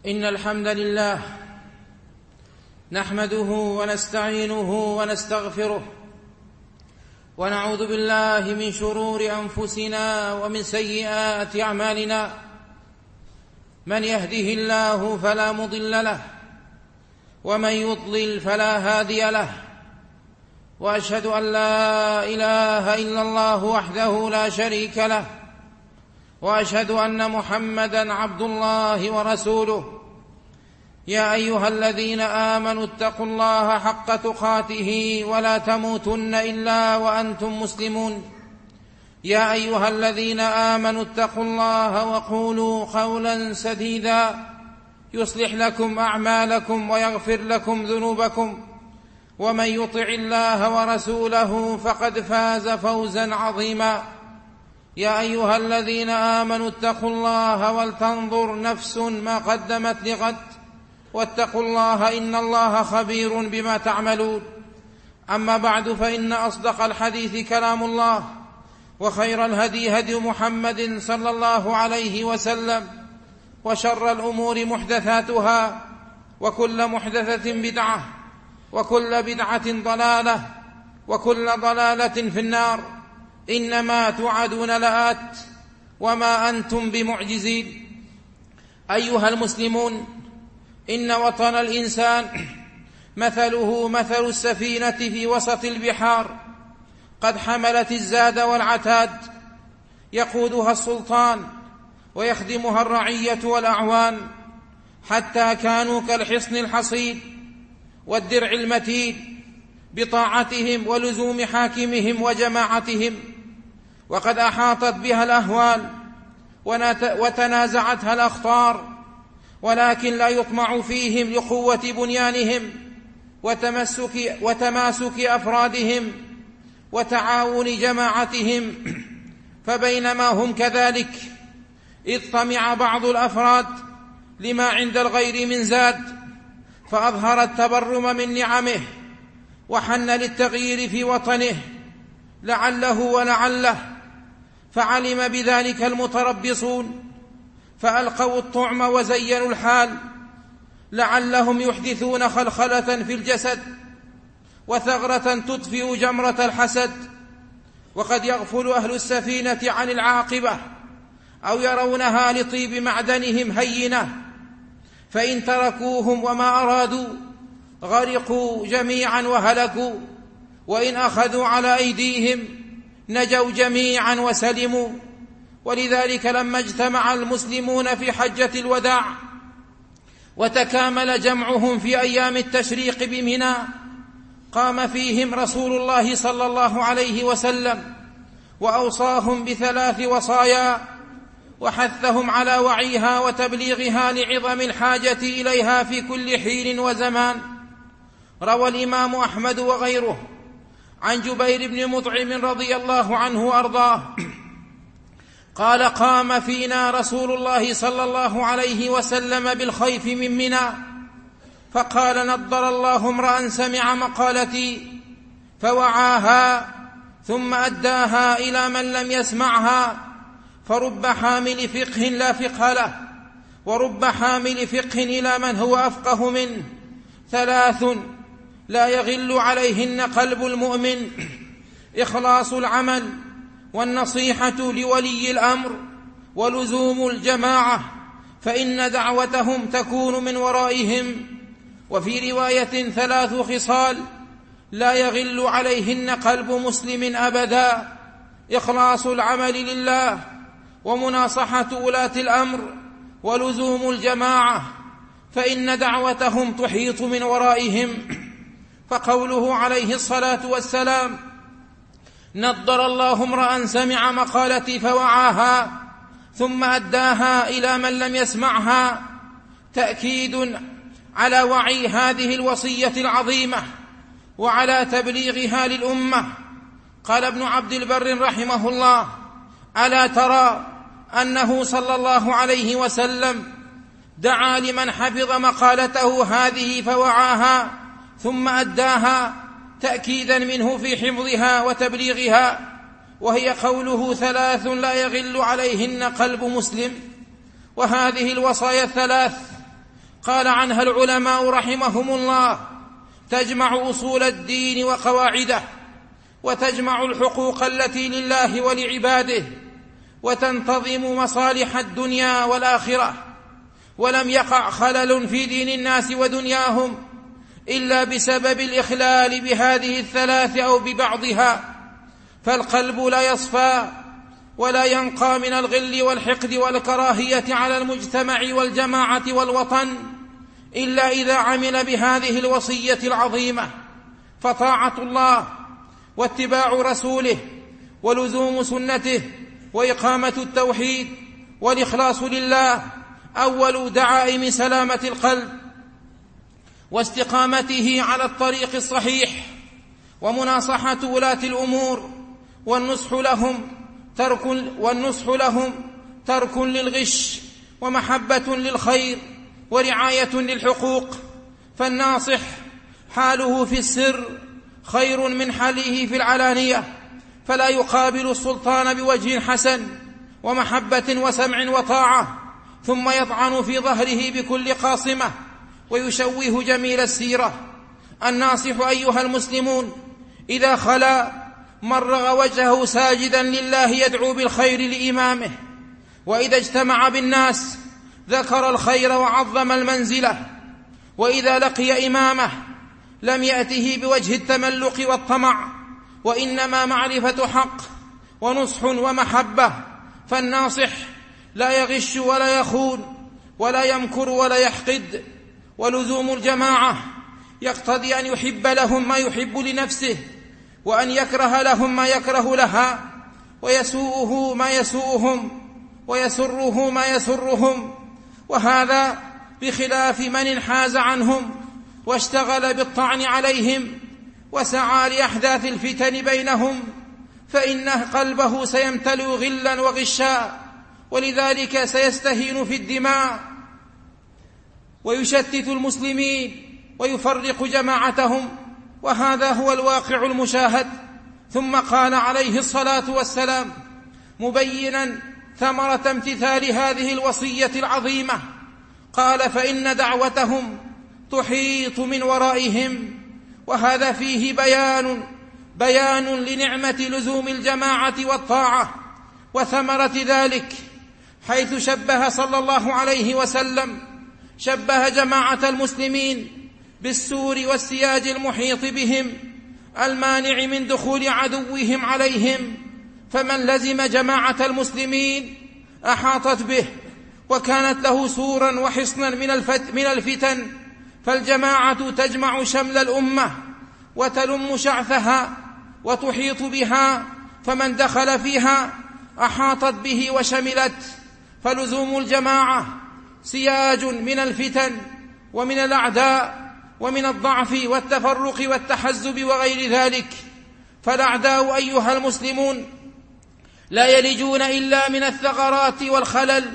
إن الحمد لله نحمده ونستعينه ونستغفره ونعوذ بالله من شرور أنفسنا ومن سيئات أعمالنا. من يهده الله فلا مضل له ومن يضلل فلا هادي له، وأشهد أن لا إله إلا الله وحده لا شريك له، وأشهد أن محمدًا عبد الله ورسوله. يا أيها الذين آمنوا اتقوا الله حق تقاته ولا تموتن إلا وأنتم مسلمون. يا أيها الذين آمنوا اتقوا الله وقولوا قولا سديدا يصلح لكم أعمالكم ويغفر لكم ذنوبكم، ومن يطع الله ورسوله فقد فاز فوزا عظيما. يا أيها الذين آمنوا اتقوا الله ولتنظر نفس ما قدمت لغد، واتقوا الله إن الله خبير بما تعملون. أما بعد، فإن أصدق الحديث كلام الله، وخير الهدي هدي محمد صلى الله عليه وسلم، وشر الأمور محدثاتها، وكل محدثة بدعة، وكل بدعة ضلالة، وكل ضلالة في النار. إنما توعدون لآت وما أنتم بمعجزين. أيها المسلمون، إن وطن الإنسان مثله مثل السفينة في وسط البحار، قد حملت الزاد والعتاد، يقودها السلطان ويخدمها الرعية والأعوان، حتى كانوا كالحصن الحصين والدرع المتين بطاعتهم ولزوم حاكمهم وجماعتهم. وقد أحاطت بها الأهوال وتنازعتها الأخطار، ولكن لا يطمع فيهم لقوة بنيانهم وتماسك أفرادهم وتعاون جماعتهم. فبينما هم كذلك، إذ طمع بعض الأفراد لما عند الغير من زاد، فأظهر التبرم من نعمه وحن للتغيير في وطنه لعله ولعله، فعلم بذلك المتربصون فألقوا الطعم وزينوا الحال، لعلهم يحدثون خلخلة في الجسد وثغرة تطفئ جمرة الحسد. وقد يغفل أهل السفينة عن العاقبة، أو يرونها لطيب معدنهم هينة، فإن تركوهم وما أرادوا غرقوا جميعا وهلكوا، وإن أخذوا على أيديهم نجوا جميعا وسلموا. ولذلك لما اجتمع المسلمون في حجة الوداع وتكامل جمعهم في أيام التشريق بمنى، قام فيهم رسول الله صلى الله عليه وسلم وأوصاهم بثلاث وصايا، وحثهم على وعيها وتبليغها لعظم الحاجة إليها في كل حين وزمان. روى الإمام أحمد وغيره عن جبير بن مطعم رضي الله عنه وأرضاه قال: قام فينا رسول الله صلى الله عليه وسلم بالخيف من منى، فقال: نضر الله امرأ سمع مقالتي فوعاها ثم أداها إلى من لم يسمعها، فرب حامل فقه لا فقه له، ورب حامل فقه إلى من هو أفقه منه. ثلاث لا يغل عليهن قلب المؤمن: إخلاص العمل، والنصيحة لولي الأمر، ولزوم الجماعة، فإن دعوتهم تكون من ورائهم. وفي رواية: ثلاث خصال لا يغل عليهن قلب مسلم أبدا: إخلاص العمل لله، ومناصحة ولاة الأمر، ولزوم الجماعة، فإن دعوتهم تحيط من ورائهم. فقوله عليه الصلاة والسلام: نضر الله امرأ سمع مقالتي فوعاها ثم أداها إلى من لم يسمعها، تأكيد على وعي هذه الوصية العظيمة وعلى تبليغها للأمة. قال ابن عبد البر رحمه الله: ألا ترى أنه صلى الله عليه وسلم دعا لمن حفظ مقالته هذه فوعاها ثم أداها، تأكيدا منه في حفظها وتبليغها، وهي قوله: ثلاث لا يغل عليهن قلب مسلم. وهذه الوصايا الثلاث قال عنها العلماء رحمهم الله: تجمع أصول الدين وقواعده، وتجمع الحقوق التي لله ولعباده، وتنتظم مصالح الدنيا والآخرة. ولم يقع خلل في دين الناس ودنياهم إلا بسبب الإخلال بهذه الثلاث أو ببعضها، فالقلب لا يصفى ولا ينقى من الغل والحقد والكراهية على المجتمع والجماعة والوطن إلا إذا عمل بهذه الوصية العظيمة. فطاعة الله واتباع رسوله ولزوم سنته وإقامة التوحيد والإخلاص لله أول دعائم سلامة القلب واستقامته على الطريق الصحيح. ومناصحة ولاة الأمور والنصح لهم ترك للغش ومحبة للخير ورعاية للحقوق. فالناصح حاله في السر خير من حاله في العلانية، فلا يقابل السلطان بوجه حسن ومحبة وسمع وطاعة ثم يطعن في ظهره بكل قاصمة ويشوه جميل السيرة. الناصح أيها المسلمون إذا خلا مرغ وجهه ساجدا لله يدعو بالخير لإمامه، وإذا اجتمع بالناس ذكر الخير وعظم المنزلة، وإذا لقي إمامه لم يأته بوجه التملق والطمع، وإنما معرفة حق ونصح ومحبة. فالناصح لا يغش ولا يخون ولا يمكر ولا يحقد. ولزوم الجماعة يقتضي أن يحب لهم ما يحب لنفسه، وأن يكره لهم ما يكره لها، ويسوءه ما يسوءهم ويسره ما يسرهم، وهذا بخلاف من انحاز عنهم واشتغل بالطعن عليهم وسعى لأحداث الفتن بينهم، فإن قلبه سيمتلئ غلا وغشا، ولذلك سيستهين في الدماء ويشتت المسلمين ويفرق جماعتهم، وهذا هو الواقع المشاهد. ثم قال عليه الصلاة والسلام مبينا ثمرة امتثال هذه الوصية العظيمة، قال: فإن دعوتهم تحيط من ورائهم. وهذا فيه بيان لنعمة لزوم الجماعة والطاعة وثمرة ذلك، حيث شبه صلى الله عليه وسلم جماعة المسلمين بالسور والسياج المحيط بهم المانع من دخول عدوهم عليهم. فمن لزم جماعة المسلمين أحاطت به وكانت له سورا وحصنا من الفتن. فالجماعة تجمع شمل الأمة وتلم شعثها وتحيط بها، فمن دخل فيها أحاطت به وشملت. فلزوم الجماعة سياج من الفتن ومن الأعداء ومن الضعف والتفرق والتحزب وغير ذلك. فالأعداء أيها المسلمون لا يلجون إلا من الثغرات والخلل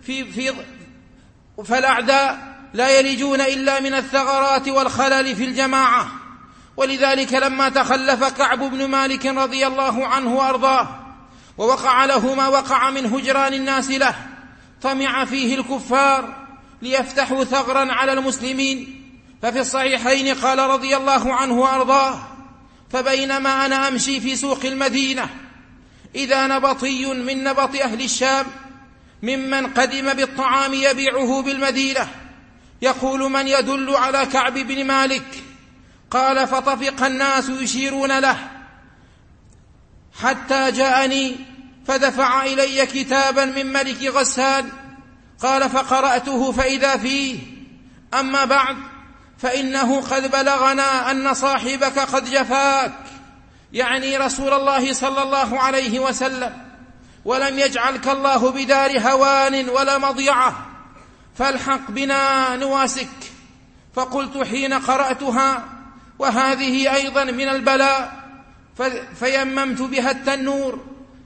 فالأعداء لا يلجون إلا من الثغرات والخلل في الجماعة. ولذلك لما تخلف كعب بن مالك رضي الله عنه وأرضاه ووقع له ما وقع من هجران الناس له، طمع فيه الكفار ليفتحوا ثغرا على المسلمين. ففي الصحيحين قال رضي الله عنه وأرضاه: فبينما أنا أمشي في سوق المدينة إذا نبطي من نبط أهل الشام ممن قدم بالطعام يبيعه بالمدينة يقول: من يدل على كعب بن مالك؟ قال: فطفق الناس يشيرون له حتى جاءني فدفع إلي كتابا من ملك غسان. قال: فقرأته فإذا فيه: أما بعد، فإنه قد بلغنا أن صاحبك قد جفاك، يعني رسول الله صلى الله عليه وسلم، ولم يجعلك الله بدار هوان ولا مضيعة، فالحق بنا نواسك. فقلت حين قرأتها: وهذه أيضا من البلاء، فيممت بها التنور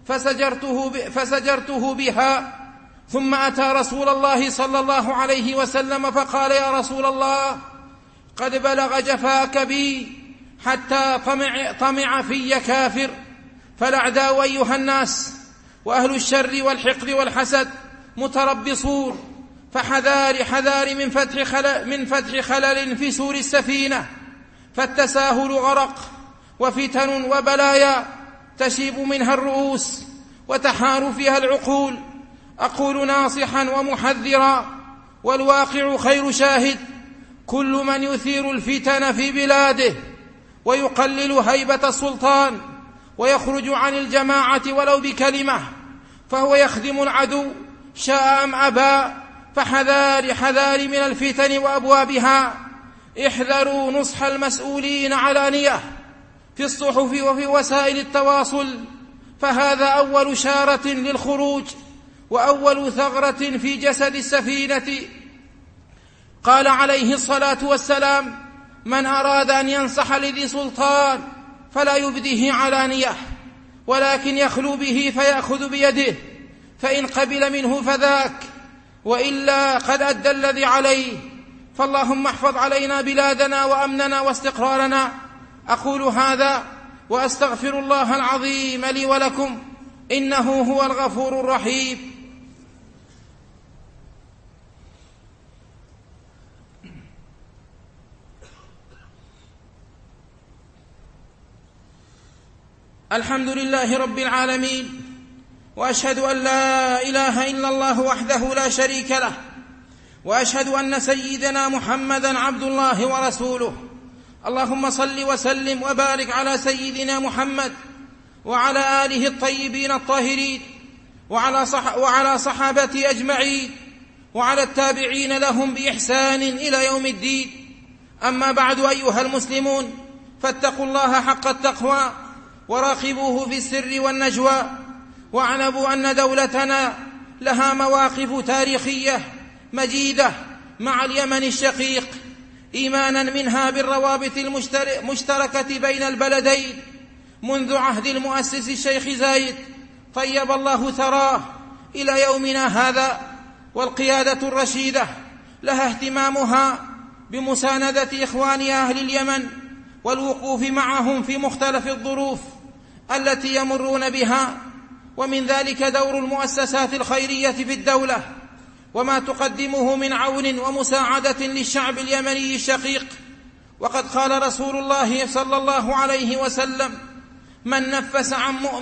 فسجرته بها. ثم أتى رسول الله صلى الله عليه وسلم فقال: يا رسول الله، قد بلغ جفاك بي حتى طمع في كافر. فالأعداء أيها الناس وأهل الشر والحقد والحسد متربصون، فحذار من فتح خلل في سور السفينة، فالتساهل غرق، وفتن وبلايا تشيب منها الرؤوس وتحار فيها العقول. أقول ناصحا ومحذرا، والواقع خير شاهد: كل من يثير الفتن في بلاده ويقلل هيبة السلطان ويخرج عن الجماعة ولو بكلمة فهو يخدم العدو شاء أم أبى. فحذار من الفتن وأبوابها. احذروا نصح المسؤولين علانية في الصحف وفي وسائل التواصل، فهذا أول شارة للخروج وأول ثغرة في جسد السفينة. قال عليه الصلاة والسلام: من أراد أن ينصح لذي سلطان فلا يبديه علانية، ولكن يخلو به فيأخذ بيده، فإن قبل منه فذاك، وإلا قد أدى الذي عليه. فاللهم احفظ علينا بلادنا وأمننا واستقرارنا. أقول هذا وأستغفر الله العظيم لي ولكم، إنه هو الغفور الرحيم. الحمد لله رب العالمين، وأشهد أن لا إله إلا الله وحده لا شريك له، وأشهد أن سيدنا محمدًا عبد الله ورسوله. اللهم صل وسلم وبارك على سيدنا محمد وعلى آله الطيبين الطاهرين وعلى صحابته أجمعين وعلى التابعين لهم بإحسان إلى يوم الدين. أما بعد، أيها المسلمون، فاتقوا الله حق التقوى وراقبوه في السر والنجوى، واعلموا أن دولتنا لها مواقف تاريخية مجيدة مع اليمن الشقيق، إيمانا منها بالروابط المشتركة بين البلدين منذ عهد المؤسس الشيخ زايد طيب الله ثراه إلى يومنا هذا. والقيادة الرشيدة لها اهتمامها بمساندة إخوان أهل اليمن والوقوف معهم في مختلف الظروف التي يمرون بها، ومن ذلك دور المؤسسات الخيرية في الدولة وما تقدمه من عون ومساعدة للشعب اليمني الشقيق. وقد قال رسول الله صلى الله عليه وسلم: من نفس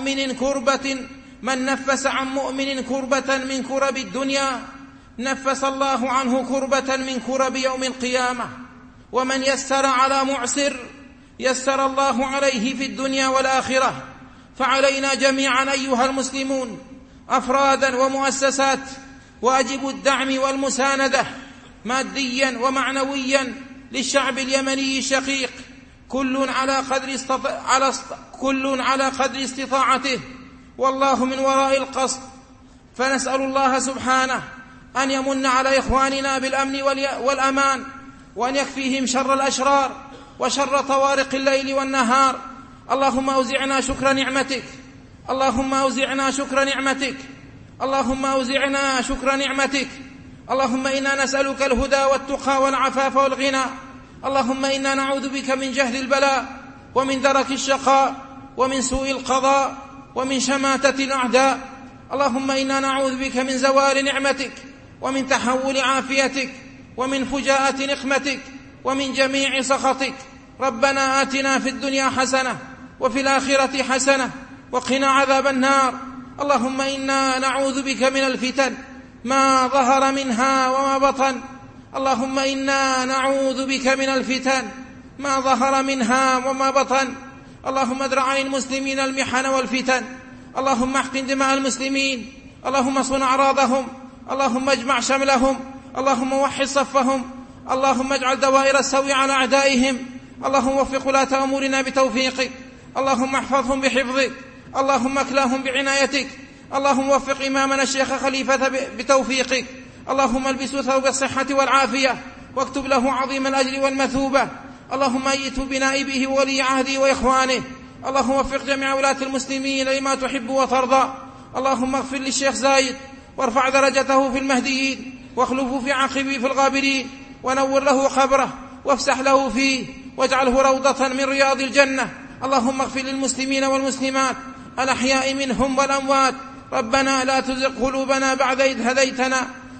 عن مؤمن كربة من كرب الدنيا نفس الله عنه كربة من كرب يوم القيامة، ومن يسر على معسر يسر الله عليه في الدنيا والآخرة. فعلينا جميعا أيها المسلمون أفرادا ومؤسسات واجب الدعم والمساندة ماديا ومعنويا للشعب اليمني الشقيق، كل على قدر استطاعته، والله من وراء القصد. فنسأل الله سبحانه أن يمن على إخواننا بالأمن والأمان، وأن يكفيهم شر الأشرار وشر طوارق الليل والنهار. اللهم أوزعنا شكر نعمتك، اللهم أوزعنا شكر نعمتك، اللهم أوزعنا شكر نعمتك. اللهم إنا نسألك الهدى والتقى والعفاف والغنى. اللهم إنا نعوذ بك من جهد البلاء ومن درك الشقاء ومن سوء القضاء ومن شماتة الأعداء. اللهم إنا نعوذ بك من زوال نعمتك ومن تحول عافيتك ومن فجاءة نقمتك ومن جميع سخطك. ربنا آتنا في الدنيا حسنة وفي الآخرة حسنة وقنا عذاب النار. اللهم إنا نعوذ بك من الفتن ما ظهر منها وما بطن. اللهم إنا نعوذ بك من الفتن ما ظهر منها وما بطن. اللهم ادرع عن المسلمين المحن والفتن. اللهم احقن دماء المسلمين. اللهم صن أعراضهم. اللهم اجمع شملهم. اللهم وحد صفهم. اللهم اجعل دوائر السوء على أعدائهم. اللهم وفق ولاة أمورنا بتوفيقك. اللهم احفظهم بحفظك. اللهم اكلاهم بعنايتك. اللهم وفق إمامنا الشيخ خليفة بتوفيقك. اللهم البسه ثوب الصحة والعافية واكتب له عظيم الأجر والمثوبة. اللهم أيته بنائبه وولي عهده وإخوانه. اللهم وفق جميع ولاة المسلمين لما تحب وترضى. اللهم اغفر للشيخ زايد وارفع درجته في المهديين واخلفه في عقبه في الغابرين، ونور له قبره وافسح له فيه واجعله روضة من رياض الجنة. اللهم اغفر للمسلمين والمسلمات الأحياء منهم والأموات. ربنا لا تزغ قلوبنا بعد إذ هديتنا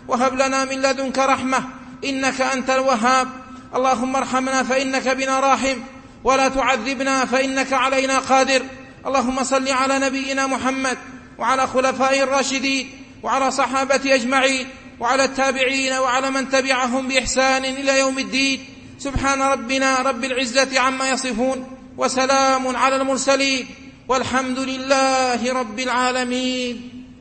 وهب لنا من لدنك رحمة إنك أنت الوهاب. اللهم ارحمنا فإنك بنا راحم، ولا تعذبنا فإنك علينا قادر. اللهم صل على نبينا محمد وعلى خلفائه الراشدين وعلى صحابته أجمعين وعلى التابعين وعلى من تبعهم بإحسان إلى يوم الدين. سبحان ربنا رب العزة عما يصفون، وسلام على المرسلين، والحمد لله رب العالمين.